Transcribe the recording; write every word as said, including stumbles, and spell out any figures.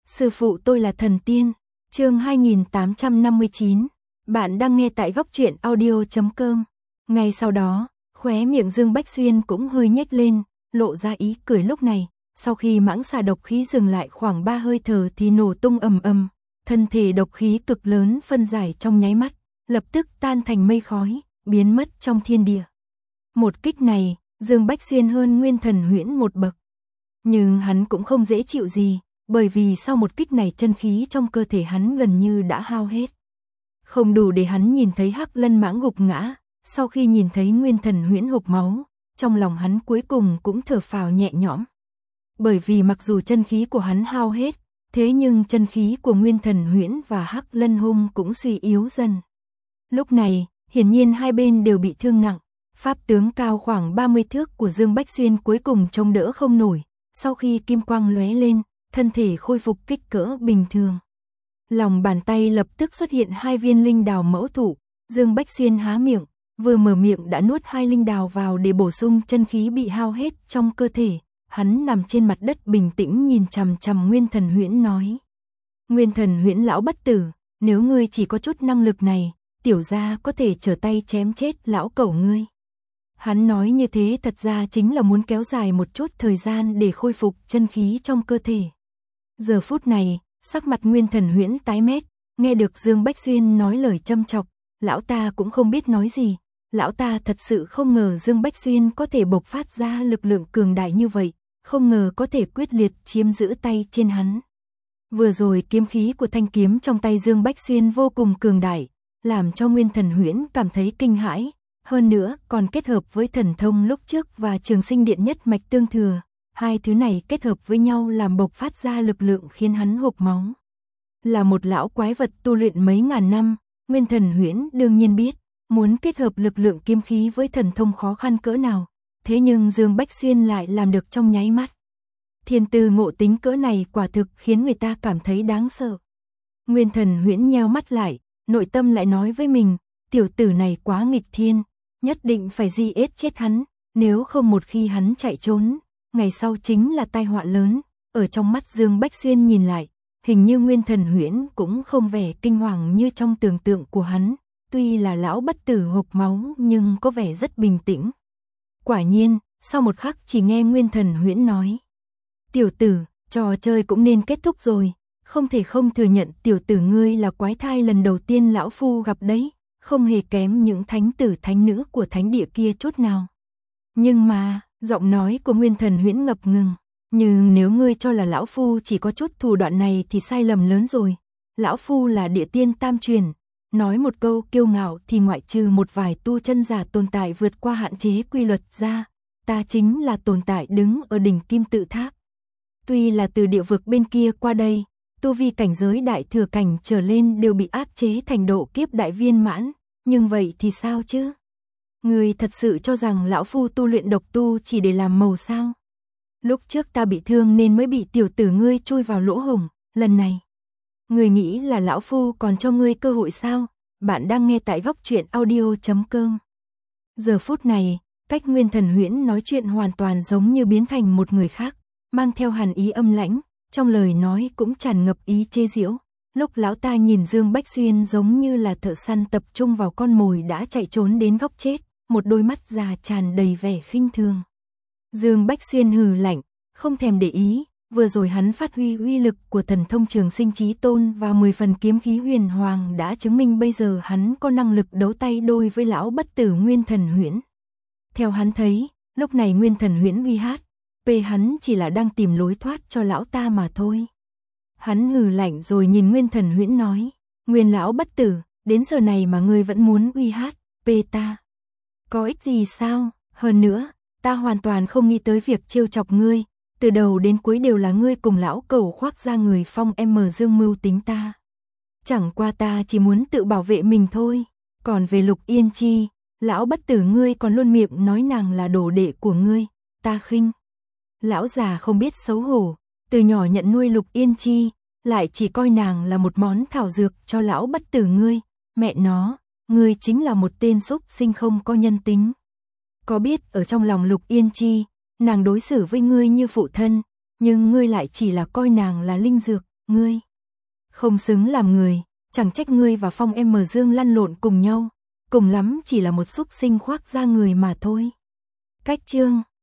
Sư phụ tôi là thần tiên. Chương hai nghìn tám trăm năm mươi chín. Bạn đang nghe tại góc truyện audio chấm com. Ngay sau đó, khóe miệng Dương Bách Xuyên cũng hơi nhếch lên, lộ ra ý cười lúc này. Sau khi mãng xà độc khí dừng lại khoảng ba hơi thở thì nổ tung ầm ầm, thân thể độc khí cực lớn phân giải trong nháy mắt, lập tức tan thành mây khói, biến mất trong thiên địa. Một kích này, Dương Bách Xuyên hơn Nguyên Thần Huyễn một bậc. Nhưng hắn cũng không dễ chịu gì, bởi vì sau một kích này chân khí trong cơ thể hắn gần như đã hao hết. Không đủ để hắn nhìn thấy Hắc Lân Mãng gục ngã, sau khi nhìn thấy Nguyên Thần Huyễn hộc máu, trong lòng hắn cuối cùng cũng thở phào nhẹ nhõm. Bởi vì mặc dù chân khí của hắn hao hết, thế nhưng chân khí của Nguyên Thần Huyễn và Hắc Lân Hung cũng suy yếu dần. Lúc này, hiển nhiên hai bên đều bị thương nặng, pháp tướng cao khoảng ba mươi thước của Dương Bách Xuyên cuối cùng chống đỡ không nổi, sau khi kim quang lóe lên, thân thể khôi phục kích cỡ bình thường. Lòng bàn tay lập tức xuất hiện hai viên linh đào mẫu thụ, Dương Bách Xuyên há miệng, vừa mở miệng đã nuốt hai linh đào vào để bổ sung chân khí bị hao hết trong cơ thể. Hắn nằm trên mặt đất bình tĩnh nhìn chằm chằm Nguyên Thần Huyễn nói: Nguyên Thần Huyễn lão bất tử, nếu ngươi chỉ có chút năng lực này, tiểu gia có thể trở tay chém chết lão cẩu ngươi. Hắn nói như thế thật ra chính là muốn kéo dài một chút thời gian để khôi phục chân khí trong cơ thể. Giờ phút này, sắc mặt Nguyên Thần Huyễn tái mét, nghe được Dương Bách Xuyên nói lời châm chọc, lão ta cũng không biết nói gì. Lão ta thật sự không ngờ Dương Bách Xuyên có thể bộc phát ra lực lượng cường đại như vậy, không ngờ có thể quyết liệt chiếm giữ tay trên hắn. Vừa rồi kiếm khí của thanh kiếm trong tay Dương Bách Xuyên vô cùng cường đại, làm cho Nguyên Thần Huyễn cảm thấy kinh hãi, hơn nữa còn kết hợp với thần thông lúc trước và Trường Sinh Điện nhất mạch tương thừa, hai thứ này kết hợp với nhau làm bộc phát ra lực lượng khiến hắn hộc máu. Là một lão quái vật tu luyện mấy ngàn năm, Nguyên Thần Huyễn đương nhiên biết, muốn kết hợp lực lượng kiếm khí với thần thông khó khăn cỡ nào, thế nhưng Dương Bách Xuyên lại làm được trong nháy mắt. Thiên tư ngộ tính cỡ này quả thực khiến người ta cảm thấy đáng sợ. Nguyên Thần Huyễn nheo mắt lại, nội tâm lại nói với mình, tiểu tử này quá nghịch thiên, nhất định phải di ết chết hắn, nếu không một khi hắn chạy trốn, ngày sau chính là tai họa lớn. Ở trong mắt Dương Bách Xuyên nhìn lại, hình như Nguyên Thần Huyễn cũng không vẻ kinh hoàng như trong tưởng tượng của hắn, tuy là lão bất tử hộc máu nhưng có vẻ rất bình tĩnh. Quả nhiên, sau một khắc chỉ nghe Nguyên Thần Huyễn nói: Tiểu tử, trò chơi cũng nên kết thúc rồi, không thể không thừa nhận tiểu tử ngươi là quái thai lần đầu tiên lão phu gặp đấy, không hề kém những thánh tử thánh nữ của thánh địa kia chút nào. Nhưng mà, giọng nói của Nguyên Thần Huyễn ngập ngừng, nhưng nếu ngươi cho là lão phu chỉ có chút thủ đoạn này thì sai lầm lớn rồi. Lão phu là địa tiên tam truyền, nói một câu kiêu ngạo thì ngoại trừ một vài tu chân giả tồn tại vượt qua hạn chế quy luật ra, ta chính là tồn tại đứng ở đỉnh kim tự tháp. Tuy là từ địa vực bên kia qua đây, tu vi cảnh giới đại thừa cảnh trở lên đều bị áp chế thành độ kiếp đại viên mãn, nhưng vậy thì sao chứ? Người thật sự cho rằng lão phu tu luyện độc tu chỉ để làm màu sao? Lúc trước ta bị thương nên mới bị tiểu tử ngươi chui vào lỗ hổng, lần này người nghĩ là lão phu còn cho ngươi cơ hội sao? Bạn đang nghe tại góc truyện audio chấm com. Giờ phút này, cách Nguyên Thần Huyễn nói chuyện hoàn toàn giống như biến thành một người khác, mang theo hàn ý âm lãnh, trong lời nói cũng tràn ngập ý chê giễu. Lúc lão ta nhìn Dương Bách Xuyên giống như là thợ săn tập trung vào con mồi đã chạy trốn đến góc chết, một đôi mắt già tràn đầy vẻ khinh thường. Dương Bách Xuyên hừ lạnh, không thèm để ý, vừa rồi hắn phát huy uy lực của thần thông Trường Sinh Chí Tôn và mười phần kiếm khí huyền hoàng đã chứng minh bây giờ hắn có năng lực đấu tay đôi với lão bất tử Nguyên Thần Huyễn. Theo hắn thấy, lúc này Nguyên Thần Huyễn uy hát, về hắn chỉ là đang tìm lối thoát cho lão ta mà thôi. Hắn hừ lạnh rồi nhìn Nguyên Thần Huyễn nói: Nguyên lão bất tử, đến giờ này mà ngươi vẫn muốn uy hát về ta, có ích gì sao? Hơn nữa, ta hoàn toàn không nghĩ tới việc trêu chọc ngươi, từ đầu đến cuối đều là ngươi cùng lão cẩu khoác ra người phong em dương mưu tính ta. Chẳng qua ta chỉ muốn tự bảo vệ mình thôi. Còn về Lục Yên Chi, lão bất tử ngươi còn luôn miệng nói nàng là đồ đệ của ngươi, ta khinh. Lão già không biết xấu hổ, từ nhỏ nhận nuôi Lục Yên Chi, lại chỉ coi nàng là một món thảo dược cho lão bất tử ngươi. Mẹ nó, ngươi chính là một tên súc sinh không có nhân tính. Có biết ở trong lòng Lục Yên Chi, nàng đối xử với ngươi như phụ thân, nhưng ngươi lại chỉ là coi nàng là linh dược, ngươi không xứng làm người, chẳng trách ngươi và Phong em Dương lăn lộn cùng nhau, cùng lắm chỉ là một súc sinh khoác da người mà thôi. Cách chương